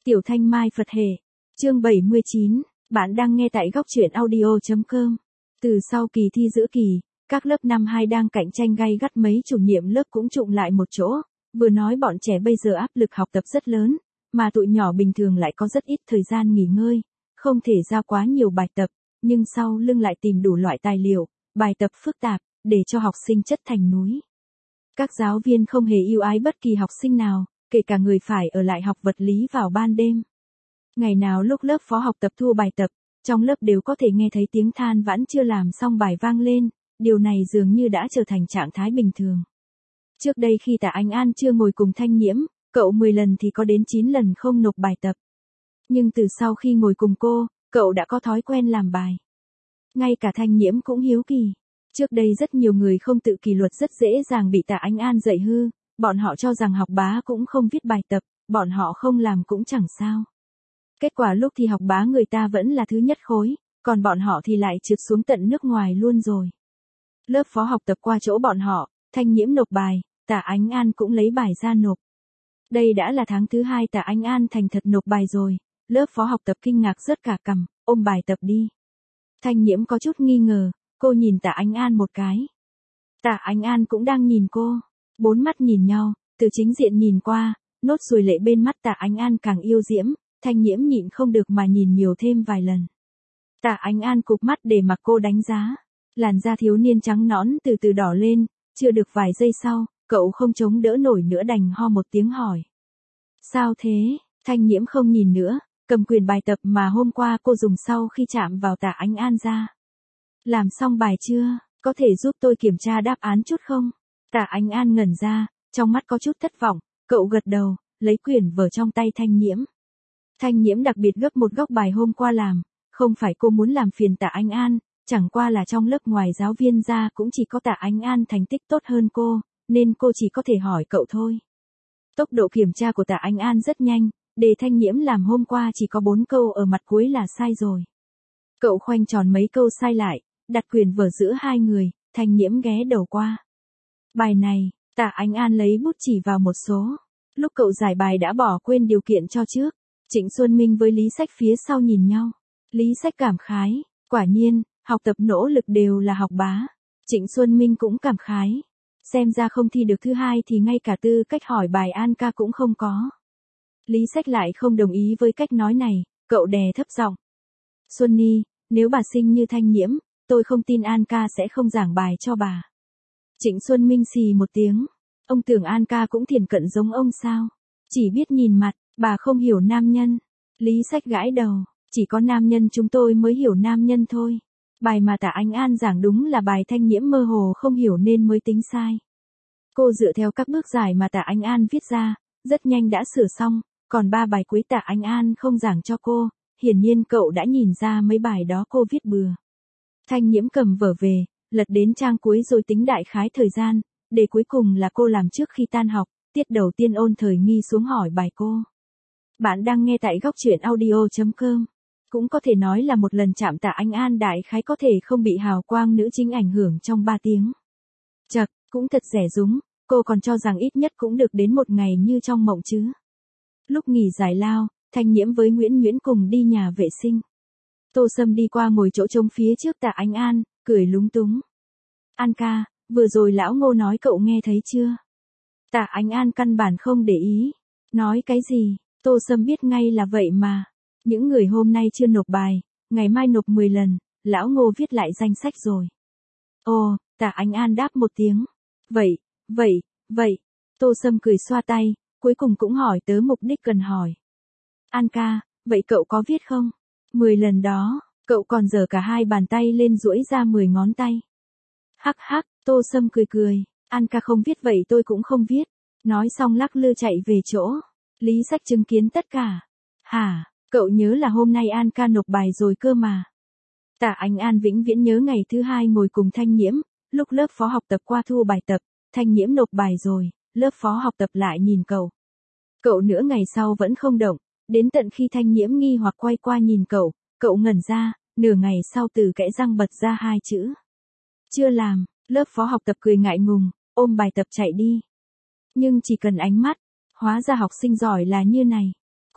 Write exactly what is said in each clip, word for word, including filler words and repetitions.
Tiểu Thanh Mai Phật Hệ. Chương bảy mươi chín, bạn đang nghe tại góc truyện audio chấm com. Từ sau kỳ thi giữa kỳ, các lớp năm hai đang cạnh tranh gay gắt, mấy chủ nhiệm lớp cũng trụng lại một chỗ, vừa nói bọn trẻ bây giờ áp lực học tập rất lớn, mà tụi nhỏ bình thường lại có rất ít thời gian nghỉ ngơi, không thể giao quá nhiều bài tập, nhưng sau lưng lại tìm đủ loại tài liệu, bài tập phức tạp, để cho học sinh chất thành núi. Các giáo viên không hề ưu ái bất kỳ học sinh nào, kể cả người phải ở lại học vật lý vào ban đêm. Ngày nào lúc lớp phó học tập thu bài tập, trong lớp đều có thể nghe thấy tiếng than vãn chưa làm xong bài vang lên, điều này dường như đã trở thành trạng thái bình thường. Trước đây khi Tạ Ánh An chưa ngồi cùng Thanh Nhiễm, cậu mười lần thì có đến chín lần không nộp bài tập. Nhưng từ sau khi ngồi cùng cô, cậu đã có thói quen làm bài. Ngay cả Thanh Nhiễm cũng hiếu kỳ. Trước đây rất nhiều người không tự kỷ luật rất dễ dàng bị Tạ Ánh An dạy hư, bọn họ cho rằng học bá cũng không viết bài tập, bọn họ không làm cũng chẳng sao. Kết quả lúc thì học bá người ta vẫn là thứ nhất khối, còn bọn họ thì lại trượt xuống tận nước ngoài luôn rồi. Lớp phó học tập qua chỗ bọn họ, Thanh Nhiễm nộp bài, Tạ Ánh An cũng lấy bài ra nộp. Đây đã là tháng thứ hai Tạ Ánh An thành thật nộp bài rồi, lớp phó học tập kinh ngạc rớt cả cằm, ôm bài tập đi. Thanh Nhiễm có chút nghi ngờ, cô nhìn Tạ Ánh An một cái. Tạ Ánh An cũng đang nhìn cô, bốn mắt nhìn nhau, từ chính diện nhìn qua, nốt ruồi lệ bên mắt Tạ Ánh An càng yêu diễm, Thanh Nhiễm nhịn không được mà nhìn nhiều thêm vài lần. Tạ Ánh An cụp mắt để mặc cô đánh giá, làn da thiếu niên trắng nõn từ từ đỏ lên, chưa được vài giây sau, cậu không chống đỡ nổi nữa đành ho một tiếng hỏi. Sao thế? Thanh Nhiễm không nhìn nữa, cầm quyển bài tập mà hôm qua cô dùng sau khi chạm vào Tạ Ánh An ra. Làm xong bài chưa? Có thể giúp tôi kiểm tra đáp án chút không? Tạ Ánh An ngẩn ra, trong mắt có chút thất vọng, cậu gật đầu, lấy quyển vở trong tay Thanh Nhiễm. Thanh Nhiễm đặc biệt gấp một góc bài hôm qua làm, không phải cô muốn làm phiền Tạ Ánh An, chẳng qua là trong lớp ngoài giáo viên ra cũng chỉ có Tạ Ánh An thành tích tốt hơn cô, nên cô chỉ có thể hỏi cậu thôi. Tốc độ kiểm tra của Tạ Ánh An rất nhanh, đề Thanh Nhiễm làm hôm qua chỉ có bốn câu ở mặt cuối là sai rồi. Cậu khoanh tròn mấy câu sai lại, đặt quyển vở giữa hai người, Thanh Nhiễm ghé đầu qua. Bài này, Tạ Ánh An lấy bút chỉ vào một số. Lúc cậu giải bài đã bỏ quên điều kiện cho trước. Trịnh Xuân Minh với Lý Sách phía sau nhìn nhau. Lý Sách cảm khái, quả nhiên, học tập nỗ lực đều là học bá. Trịnh Xuân Minh cũng cảm khái. Xem ra không thi được thứ hai thì ngay cả tư cách hỏi bài An ca cũng không có. Lý Sách lại không đồng ý với cách nói này, cậu đè thấp giọng. Xuân Nhi, nếu bà xinh như Thanh Nhiễm, tôi không tin An ca sẽ không giảng bài cho bà. Trịnh Xuân Minh xì một tiếng. Ông tưởng An ca cũng thiển cận giống ông sao? Chỉ biết nhìn mặt, bà không hiểu nam nhân. Lý Sách gãi đầu, chỉ có nam nhân chúng tôi mới hiểu nam nhân thôi. Bài mà Tạ Ánh An giảng đúng là bài Thanh Nhiễm mơ hồ không hiểu nên mới tính sai. Cô dựa theo các bước giải mà Tạ Ánh An viết ra, rất nhanh đã sửa xong, còn ba bài cuối Tạ Ánh An không giảng cho cô, hiển nhiên cậu đã nhìn ra mấy bài đó cô viết bừa. Thanh Nhiễm cầm vở về, lật đến trang cuối rồi tính đại khái thời gian, để cuối cùng là cô làm trước khi tan học, tiết đầu tiên ôn thời nghi xuống hỏi bài cô. Bạn đang nghe tại góc truyện audio chấm com. Cũng có thể nói là một lần chạm Tạ Ánh An đại khái có thể không bị hào quang nữ chính ảnh hưởng trong ba tiếng. Chật, cũng thật rẻ rúng, cô còn cho rằng ít nhất cũng được đến một ngày như trong mộng chứ. Lúc nghỉ giải lao, Thanh Nhiễm với Nguyễn Nguyễn cùng đi nhà vệ sinh. Tô Sâm đi qua ngồi chỗ trống phía trước Tạ Ánh An, cười lúng túng. An ca, vừa rồi lão Ngô nói cậu nghe thấy chưa? Tạ Ánh An căn bản không để ý. Nói cái gì? Tô Sâm biết ngay là vậy mà. Những người hôm nay chưa nộp bài, ngày mai nộp mười lần, lão Ngô viết lại danh sách rồi. Ồ, Tạ Ánh An đáp một tiếng. Vậy, vậy, vậy. Tô Sâm cười xoa tay, cuối cùng cũng hỏi tớ mục đích cần hỏi. An ca, vậy cậu có viết không? Mười lần đó, cậu còn giở cả hai bàn tay lên duỗi ra mười ngón tay. Hắc hắc, Tô Sâm cười cười. An ca không viết vậy tôi cũng không viết. Nói xong lắc lư chạy về chỗ. Lý Sách chứng kiến tất cả. Hả, cậu nhớ là hôm nay An ca nộp bài rồi cơ mà. Tạ Ánh An vĩnh viễn nhớ ngày thứ hai ngồi cùng Thanh Nhiễm, lúc lớp phó học tập qua thu bài tập, Thanh Nhiễm nộp bài rồi, lớp phó học tập lại nhìn cậu. Cậu nửa ngày sau vẫn không động, đến tận khi Thanh Nhiễm nghi hoặc quay qua nhìn cậu, cậu ngẩn ra, nửa ngày sau từ kẽ răng bật ra hai chữ. Chưa làm, lớp phó học tập cười ngại ngùng, ôm bài tập chạy đi. Nhưng chỉ cần ánh mắt, hóa ra học sinh giỏi là như này.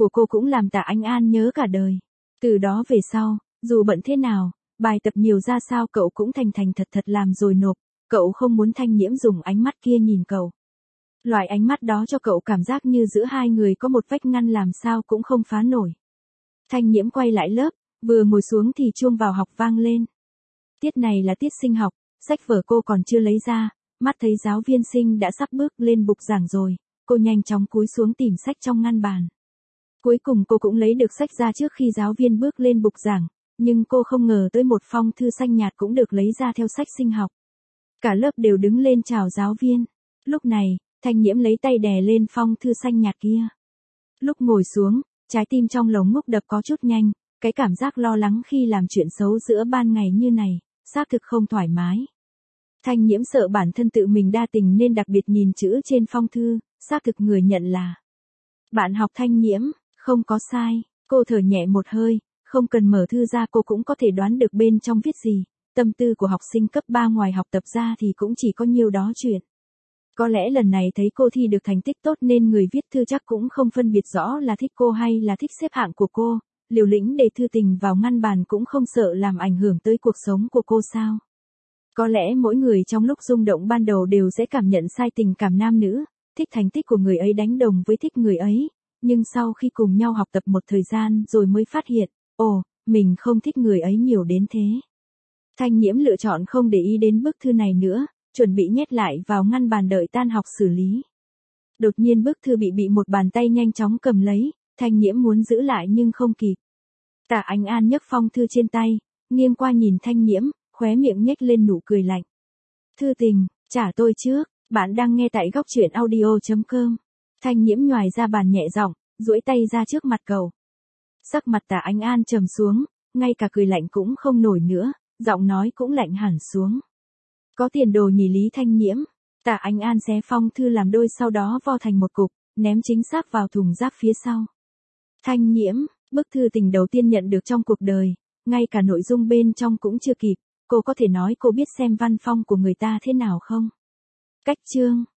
của cô cũng làm Tạ Anh An nhớ cả đời. Từ đó về sau, dù bận thế nào, bài tập nhiều ra sao cậu cũng thành thành thật thật làm rồi nộp, cậu không muốn Thanh Nhiễm dùng ánh mắt kia nhìn cậu. Loại ánh mắt đó cho cậu cảm giác như giữa hai người có một vách ngăn làm sao cũng không phá nổi. Thanh Nhiễm quay lại lớp, vừa ngồi xuống thì chuông vào học vang lên. Tiết này là tiết sinh học, sách vở cô còn chưa lấy ra, mắt thấy giáo viên Sinh đã sắp bước lên bục giảng rồi, cô nhanh chóng cúi xuống tìm sách trong ngăn bàn. Cuối cùng cô cũng lấy được sách ra trước khi giáo viên bước lên bục giảng, nhưng cô không ngờ tới một phong thư xanh nhạt cũng được lấy ra theo sách sinh học. Cả lớp đều đứng lên chào giáo viên. Lúc này, Thanh Nhiễm lấy tay đè lên phong thư xanh nhạt kia. Lúc ngồi xuống, trái tim trong lồng ngực đập có chút nhanh, cái cảm giác lo lắng khi làm chuyện xấu giữa ban ngày như này, xác thực không thoải mái. Thanh Nhiễm sợ bản thân tự mình đa tình nên đặc biệt nhìn chữ trên phong thư, xác thực người nhận là bạn học Thanh Nhiễm, không có sai. Cô thở nhẹ một hơi, không cần mở thư ra cô cũng có thể đoán được bên trong viết gì. Tâm tư của học sinh cấp ba ngoài học tập ra thì cũng chỉ có nhiêu đó chuyện. Có lẽ lần này thấy cô thi được thành tích tốt nên người viết thư chắc cũng không phân biệt rõ là thích cô hay là thích xếp hạng của cô, liều lĩnh để thư tình vào ngăn bàn cũng không sợ làm ảnh hưởng tới cuộc sống của cô sao. Có lẽ mỗi người trong lúc rung động ban đầu đều sẽ cảm nhận sai tình cảm nam nữ, thích thành tích của người ấy đánh đồng với thích người ấy, nhưng sau khi cùng nhau học tập một thời gian rồi mới phát hiện, ồ, mình không thích người ấy nhiều đến thế. Thanh Nhiễm lựa chọn không để ý đến bức thư này nữa, chuẩn bị nhét lại vào ngăn bàn đợi tan học xử lý. Đột nhiên bức thư bị bị một bàn tay nhanh chóng cầm lấy, Thanh Nhiễm muốn giữ lại nhưng không kịp. Tạ Anh An nhấc phong thư trên tay, nghiêng qua nhìn Thanh Nhiễm, khóe miệng nhếch lên nụ cười lạnh. Thư tình, trả tôi trước, bạn đang nghe tại góc truyện audio chấm com. Thanh Nhiễm nhoài ra bàn nhẹ giọng, duỗi tay ra trước mặt cậu. Sắc mặt Tạ Anh An trầm xuống, ngay cả cười lạnh cũng không nổi nữa, giọng nói cũng lạnh hẳn xuống. Có tiền đồ nhỉ Lý Thanh Nhiễm. Tạ Anh An xé phong thư làm đôi sau đó vo thành một cục, ném chính xác vào thùng rác phía sau. Thanh Nhiễm, bức thư tình đầu tiên nhận được trong cuộc đời, ngay cả nội dung bên trong cũng chưa kịp, cô có thể nói cô biết xem văn phong của người ta thế nào không? Cách chương